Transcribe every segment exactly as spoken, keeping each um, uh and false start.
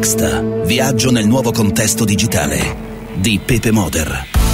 Next. Viaggio nel nuovo contesto digitale di Pepe Moder.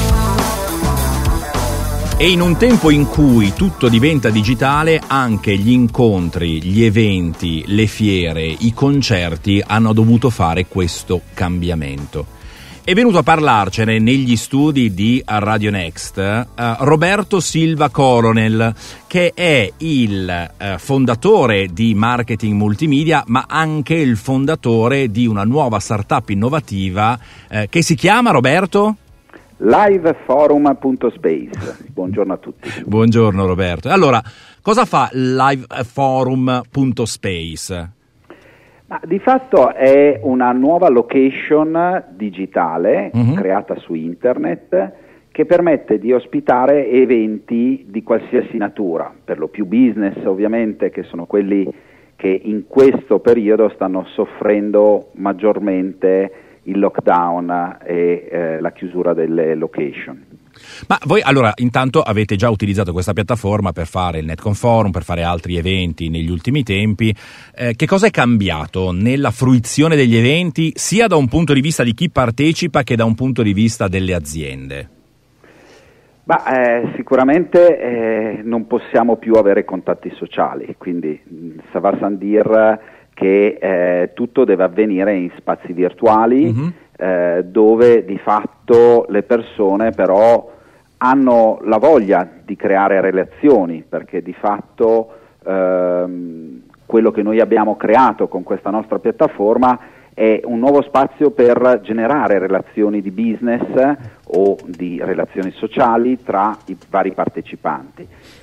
E in un tempo in cui tutto diventa digitale, anche gli incontri, gli eventi, le fiere, i concerti hanno dovuto fare questo cambiamento. È venuto a parlarcene negli studi di Radio Next uh, Roberto Silva Coronel, che è il uh, fondatore di Marketing Multimedia, ma anche il fondatore di una nuova startup innovativa uh, che si chiama, Roberto? liveforum punto space. Buongiorno a tutti. Buongiorno Roberto. Allora, cosa fa liveforum punto space? Ma di fatto è una nuova location digitale uh-huh. creata su internet che permette di ospitare eventi di qualsiasi natura, per lo più business ovviamente, che sono quelli che in questo periodo stanno soffrendo maggiormente il lockdown e eh, la chiusura delle location. Ma voi allora intanto avete già utilizzato questa piattaforma per fare il Netcon Forum, per fare altri eventi negli ultimi tempi. Eh, che cosa è cambiato nella fruizione degli eventi, sia da un punto di vista di chi partecipa che da un punto di vista delle aziende? Ma eh, sicuramente eh, non possiamo più avere contatti sociali, quindi ça va sans dire che eh, tutto deve avvenire in spazi virtuali, uh-huh. eh, dove di fatto le persone però hanno la voglia di creare relazioni, perché di fatto ehm, quello che noi abbiamo creato con questa nostra piattaforma è un nuovo spazio per generare relazioni di business o di relazioni sociali tra i vari partecipanti.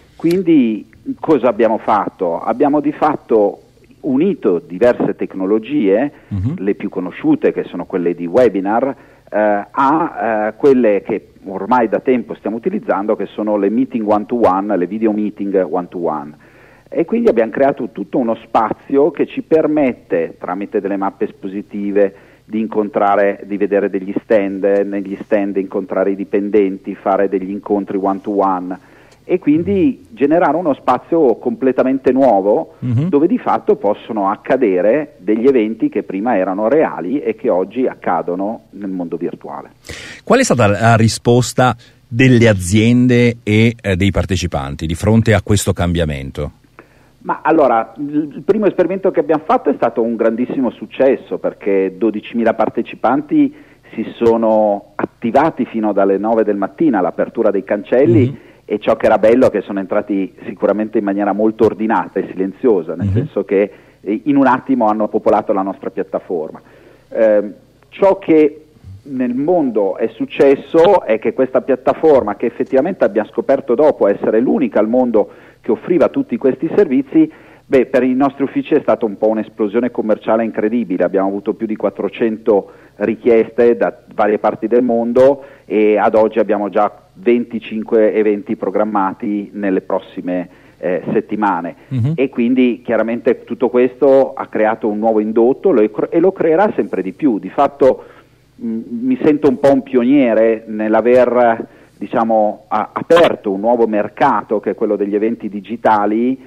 Quindi cosa abbiamo fatto? Abbiamo di fatto unito diverse tecnologie, uh-huh. le più conosciute che sono quelle di webinar, eh, a eh, quelle che ormai da tempo stiamo utilizzando, che sono le meeting one to one, le video meeting one to one. E quindi abbiamo creato tutto uno spazio che ci permette, tramite delle mappe espositive, di incontrare, di vedere degli stand, negli stand incontrare i dipendenti, fare degli incontri one to one, e quindi generare uno spazio completamente nuovo, uh-huh. dove di fatto possono accadere degli eventi che prima erano reali e che oggi accadono nel mondo virtuale. Qual è stata la risposta delle aziende e eh, dei partecipanti di fronte a questo cambiamento? Ma allora, il primo esperimento che abbiamo fatto è stato un grandissimo successo, perché dodicimila partecipanti si sono attivati fino dalle nove del mattino all'apertura dei cancelli, uh-huh. e ciò che era bello è che sono entrati sicuramente in maniera molto ordinata e silenziosa, nel uh-huh. senso che in un attimo hanno popolato la nostra piattaforma. Eh, ciò che nel mondo è successo è che questa piattaforma, che effettivamente abbiamo scoperto dopo essere l'unica al mondo che offriva tutti questi servizi, beh, per i nostri uffici è stata un po' un'esplosione commerciale incredibile. Abbiamo avuto più di quattrocento richieste da varie parti del mondo e ad oggi abbiamo già venticinque eventi programmati nelle prossime eh, settimane, uh-huh. e quindi chiaramente tutto questo ha creato un nuovo indotto lo, e lo creerà sempre di più. Di fatto mh, mi sento un po' un pioniere nell'aver diciamo a, aperto un nuovo mercato, che è quello degli eventi digitali,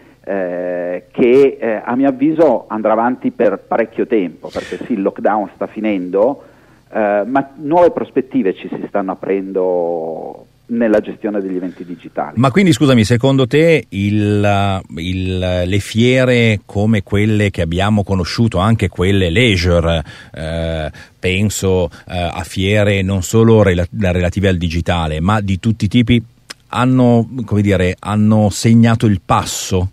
eh, che eh, a mio avviso andrà avanti per parecchio tempo, perché sì, il lockdown sta finendo, eh, ma nuove prospettive ci si stanno aprendo nella gestione degli eventi digitali. Ma quindi scusami, secondo te il, il, le fiere come quelle che abbiamo conosciuto, anche quelle leisure, eh, penso eh, a fiere non solo rela- relative al digitale, ma di tutti i tipi, hanno, come dire, hanno segnato il passo?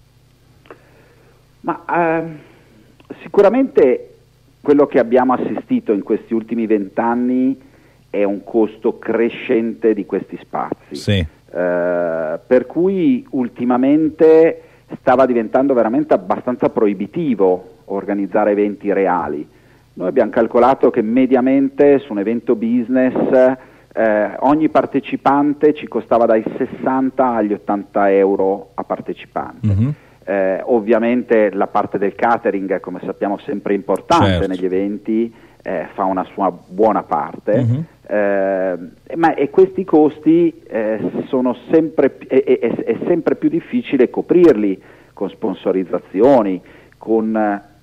Ma eh, sicuramente quello che abbiamo assistito in questi ultimi vent'anni è un costo crescente di questi spazi, sì. eh, per cui ultimamente stava diventando veramente abbastanza proibitivo organizzare eventi reali. Noi abbiamo calcolato che mediamente su un evento business eh, ogni partecipante ci costava dai sessanta agli ottanta euro a partecipante. Mm-hmm. Eh, ovviamente la parte del catering, come sappiamo sempre importante, certo. negli eventi, eh, fa una sua buona parte, mm-hmm. eh, ma e questi costi eh, sono sempre è, è, è sempre più difficile coprirli con sponsorizzazioni, con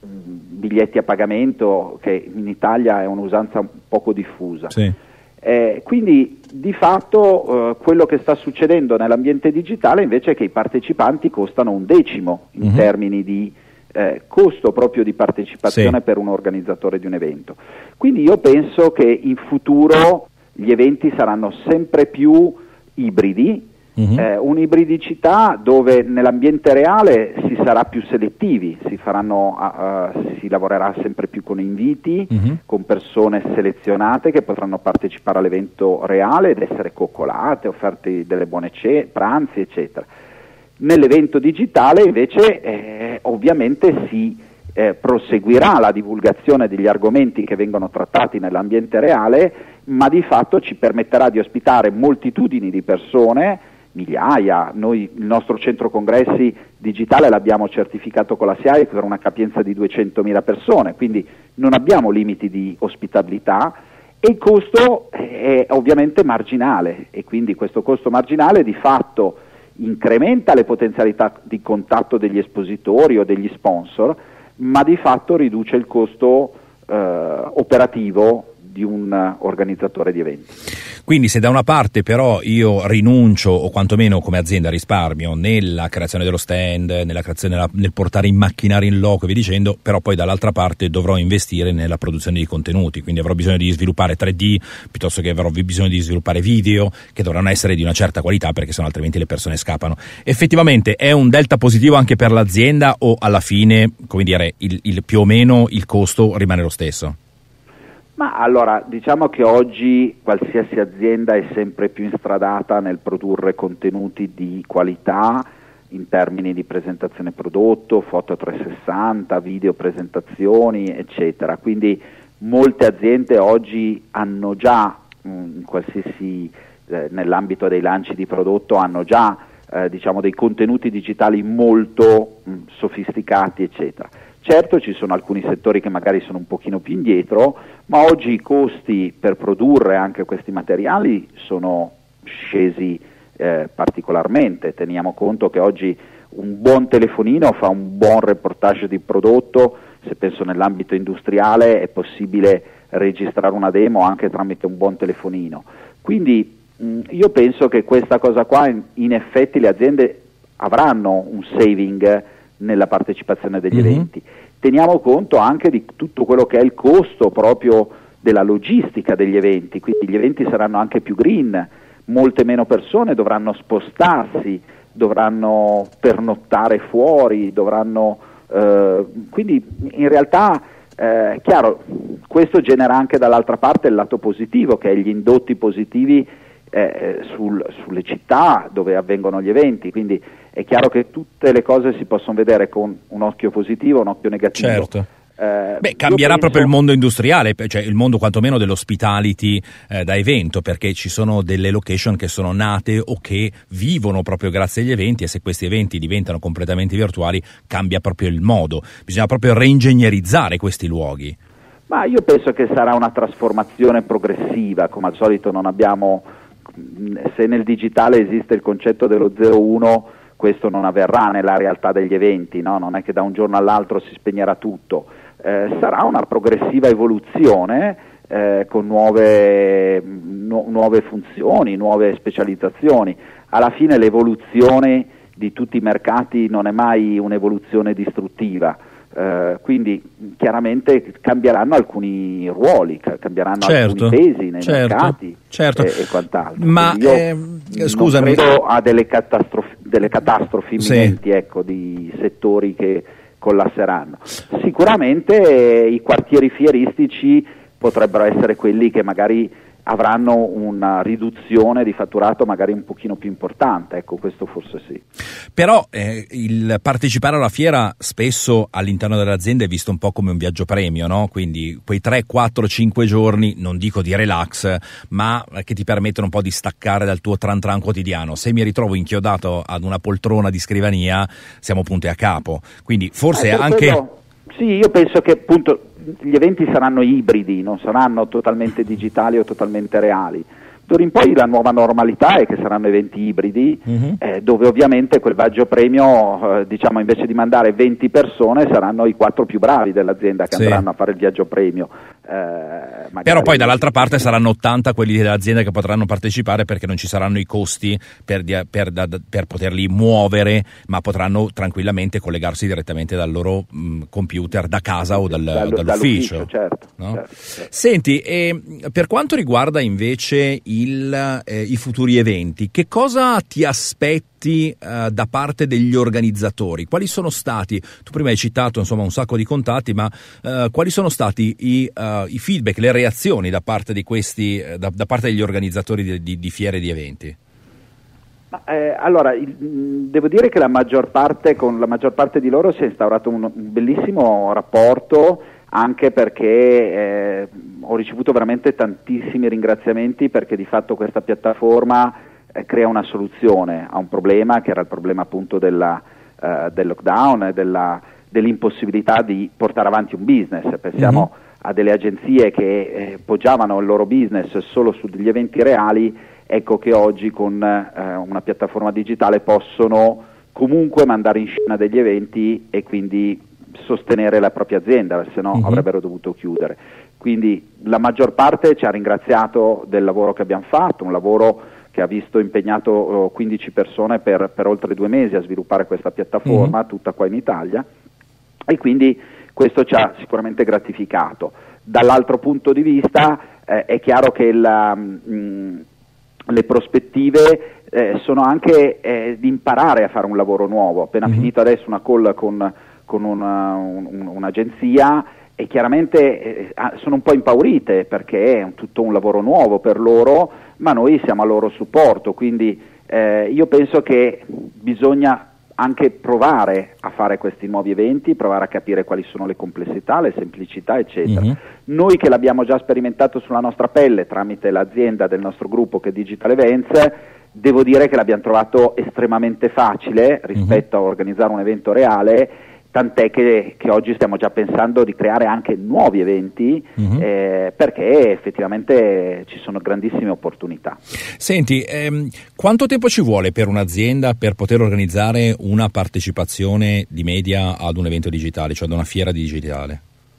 biglietti a pagamento, che in Italia è un'usanza un poco diffusa. Sì. Eh, quindi di fatto eh, quello che sta succedendo nell'ambiente digitale invece è che i partecipanti costano un decimo in mm-hmm. termini di eh, costo proprio di partecipazione sì. per un organizzatore di un evento. Quindi io penso che in futuro gli eventi saranno sempre più ibridi, mm-hmm. eh, un'ibridicità dove nell'ambiente reale si sarà più selettivi, si faranno, uh, uh, si lavorerà sempre più con inviti, mm-hmm. con persone selezionate che potranno partecipare all'evento reale ed essere coccolate, offerte delle buone ce- pranzi, eccetera. Nell'evento digitale invece eh, ovviamente si eh, proseguirà la divulgazione degli argomenti che vengono trattati nell'ambiente reale, ma di fatto ci permetterà di ospitare moltitudini di persone, migliaia. Noi il nostro centro congressi digitale l'abbiamo certificato con la S I A E per una capienza di duecentomila persone, quindi non abbiamo limiti di ospitabilità e il costo è ovviamente marginale, e quindi questo costo marginale di fatto incrementa le potenzialità di contatto degli espositori o degli sponsor, ma di fatto riduce il costo eh, operativo di un organizzatore di eventi. Quindi se da una parte però io rinuncio, o quantomeno come azienda risparmio, nella creazione dello stand, nella creazione, nella, nel portare i macchinari in loco e via dicendo, però poi dall'altra parte dovrò investire nella produzione di contenuti, quindi avrò bisogno di sviluppare tre D, piuttosto che avrò bisogno di sviluppare video, che dovranno essere di una certa qualità, perché sennò altrimenti le persone scappano. Effettivamente è un delta positivo anche per l'azienda, o alla fine, come dire, il, il più o meno il costo rimane lo stesso? Ma allora, diciamo che oggi qualsiasi azienda è sempre più instradata nel produrre contenuti di qualità in termini di presentazione prodotto, foto trecentosessanta, video presentazioni, eccetera. Quindi molte aziende oggi hanno già, in qualsiasi, eh, nell'ambito dei lanci di prodotto, hanno già eh, diciamo dei contenuti digitali molto mh, sofisticati, eccetera. Certo, ci sono alcuni settori che magari sono un pochino più indietro, ma oggi i costi per produrre anche questi materiali sono scesi eh, particolarmente. Teniamo conto che oggi un buon telefonino fa un buon reportage di prodotto. Se penso nell'ambito industriale è possibile registrare una demo anche tramite un buon telefonino. Quindi mh, io penso che questa cosa qua, in, in effetti le aziende avranno un saving nella partecipazione degli mm-hmm. eventi. Teniamo conto anche di tutto quello che è il costo proprio della logistica degli eventi, quindi gli eventi saranno anche più green, molte meno persone dovranno spostarsi, dovranno pernottare fuori, dovranno eh, quindi in realtà eh, chiaro, questo genera anche dall'altra parte il lato positivo, che è gli indotti positivi eh, sul, sulle città dove avvengono gli eventi, quindi è chiaro che tutte le cose si possono vedere con un occhio positivo, un occhio negativo. Certo. Eh, Beh, cambierà penso... proprio il mondo industriale, cioè il mondo quantomeno dell'hospitality eh, da evento, perché ci sono delle location che sono nate o che vivono proprio grazie agli eventi, e se questi eventi diventano completamente virtuali cambia proprio il modo. Bisogna proprio reingegnerizzare questi luoghi. Ma io penso che sarà una trasformazione progressiva, come al solito non abbiamo, se nel digitale esiste il concetto dello zero uno, questo non avverrà nella realtà degli eventi, no? Non è che da un giorno all'altro si spegnerà tutto, eh, sarà una progressiva evoluzione eh, con nuove, nu- nuove funzioni, nuove specializzazioni. Alla fine l'evoluzione di tutti i mercati non è mai un'evoluzione distruttiva, eh, quindi chiaramente cambieranno alcuni ruoli, cambieranno certo, alcuni pesi nei certo, mercati certo. E, e quant'altro. Ma io eh, scusami, non credo a delle catastrofi, delle catastrofi imminenti, sì. ecco, di settori che collasseranno. Sicuramente eh, i quartieri fieristici potrebbero essere quelli che magari avranno una riduzione di fatturato magari un pochino più importante, ecco, questo forse sì. Però eh, il partecipare alla fiera spesso all'interno dell'azienda è visto un po' come un viaggio premio, no? Quindi quei tre, quattro, cinque giorni, non dico di relax, ma che ti permettono un po' di staccare dal tuo tran tran quotidiano. Se mi ritrovo inchiodato ad una poltrona di scrivania, siamo punti a capo. Quindi forse eh, anche... Quello, sì, io penso che appunto gli eventi saranno ibridi, non saranno totalmente digitali o totalmente reali, D'ora in poi la nuova normalità è che saranno eventi ibridi, uh-huh. eh, dove ovviamente quel viaggio premio, eh, diciamo, invece di mandare venti persone saranno i quattro più bravi dell'azienda che sì. andranno a fare il viaggio premio. Eh, Però poi dall'altra parte saranno ottanta quelli dell'azienda che potranno partecipare, perché non ci saranno i costi per, per, da, per poterli muovere, ma potranno tranquillamente collegarsi direttamente dal loro mh, computer da casa o dal, Dall, dall'ufficio, dall'ufficio certo, no? certo, certo. Senti, eh, per quanto riguarda invece il, eh, i futuri eventi, che cosa ti aspetti eh, da parte degli organizzatori? Quali sono stati, tu prima hai citato insomma un sacco di contatti, ma eh, quali sono stati i, uh, i feedback, le reazioni da parte di questi, da, da parte degli organizzatori di, di, di fiere e di eventi? Eh, allora, il, devo dire che la maggior parte, con la maggior parte di loro si è instaurato un, un bellissimo rapporto, anche perché eh, ho ricevuto veramente tantissimi ringraziamenti, perché di fatto questa piattaforma eh, crea una soluzione a un problema che era il problema appunto della, eh, del lockdown e della, dell'impossibilità di portare avanti un business. Pensiamo mm-hmm. a delle agenzie che eh, poggiavano il loro business solo su degli eventi reali, ecco che oggi con eh, una piattaforma digitale possono comunque mandare in scena degli eventi e quindi sostenere la propria azienda, se no uh-huh. avrebbero dovuto chiudere. Quindi la maggior parte ci ha ringraziato del lavoro che abbiamo fatto, un lavoro che ha visto impegnato oh, quindici persone per, per oltre due mesi a sviluppare questa piattaforma, uh-huh. tutta qua in Italia, e quindi questo ci ha sicuramente gratificato. Dall'altro punto di vista eh, è chiaro che la, mh, le prospettive eh, sono anche eh, di imparare a fare un lavoro nuovo. Appena mm-hmm. finito adesso una call con, con una, un, un'agenzia, e chiaramente eh, sono un po' impaurite, perché è un, tutto un lavoro nuovo per loro, ma noi siamo a loro supporto, quindi eh, io penso che bisogna anche provare a fare questi nuovi eventi, provare a capire quali sono le complessità, le semplicità, eccetera. Mm-hmm. Noi che l'abbiamo già sperimentato sulla nostra pelle tramite l'azienda del nostro gruppo che è Digital Events, devo dire che l'abbiamo trovato estremamente facile rispetto mm-hmm. a organizzare un evento reale, tant'è che, che oggi stiamo già pensando di creare anche nuovi eventi, mm-hmm. eh, perché effettivamente ci sono grandissime opportunità. Senti, ehm, quanto tempo ci vuole per un'azienda per poter organizzare una partecipazione di media ad un evento digitale, cioè ad una fiera digitale?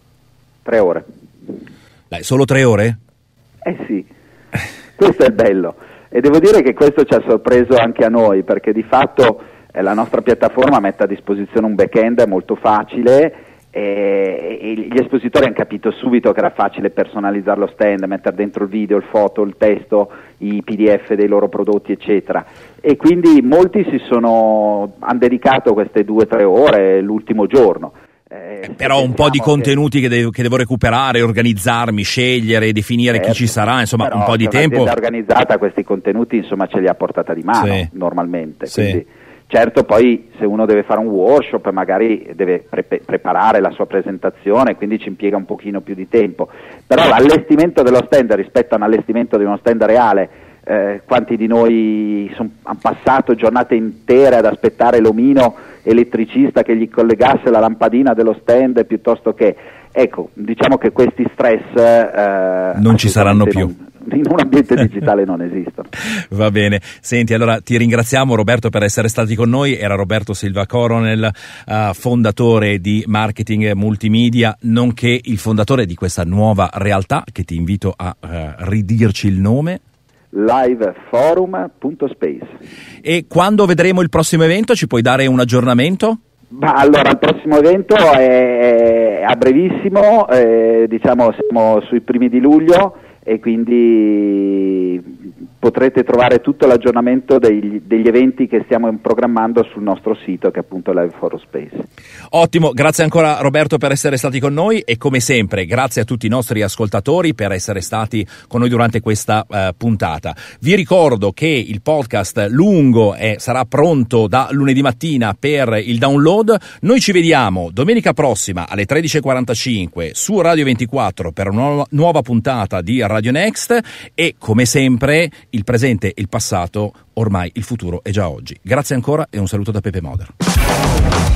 Tre ore. Dai, solo tre ore? Eh sì, questo è il bello, e devo dire che questo ci ha sorpreso anche a noi, perché di fatto la nostra piattaforma mette a disposizione un back-end molto facile, e, e gli espositori hanno capito subito che era facile personalizzare lo stand, mettere dentro il video, il foto, il testo, i P D F dei loro prodotti, eccetera. E quindi molti si sono hanno dedicato queste due o tre ore l'ultimo giorno. Eh, però un po' di contenuti che, che, devo, che devo recuperare, organizzarmi, scegliere, definire certo, chi ci sarà, insomma un po' di tempo. Un'azienda organizzata questi contenuti insomma ce li ha a portata di mano, sì. normalmente. Sì. Quindi, certo, poi se uno deve fare un workshop magari deve pre- preparare la sua presentazione, quindi ci impiega un pochino più di tempo, però l'allestimento dello stand rispetto a un allestimento di uno stand reale, eh, quanti di noi son, hanno passato giornate intere ad aspettare l'omino elettricista che gli collegasse la lampadina dello stand, piuttosto che, ecco, diciamo che questi stress eh, non ci saranno più. Non, in un ambiente digitale non esistono. Va bene, senti, allora ti ringraziamo Roberto per essere stati con noi. Era Roberto Silva Coronel, uh, fondatore di Marketing Multimedia, nonché il fondatore di questa nuova realtà che ti invito a uh, ridirci il nome. liveforum punto space. E quando vedremo il prossimo evento? Ci puoi dare un aggiornamento? Bah, allora, il prossimo evento è a brevissimo, eh, diciamo siamo sui primi di luglio, e quindi potrete trovare tutto l'aggiornamento degli, degli eventi che stiamo programmando sul nostro sito, che è appunto Liveforum Space. Ottimo, grazie ancora Roberto per essere stati con noi, e come sempre grazie a tutti i nostri ascoltatori per essere stati con noi durante questa uh, puntata. Vi ricordo che il podcast lungo è, sarà pronto da lunedì mattina per il download. Noi ci vediamo domenica prossima alle tredici e quarantacinque su Radio ventiquattro per una nuova, nuova puntata di Radio Next, e come sempre il presente e il passato, ormai il futuro è già oggi. Grazie ancora e un saluto da Pepe Moder.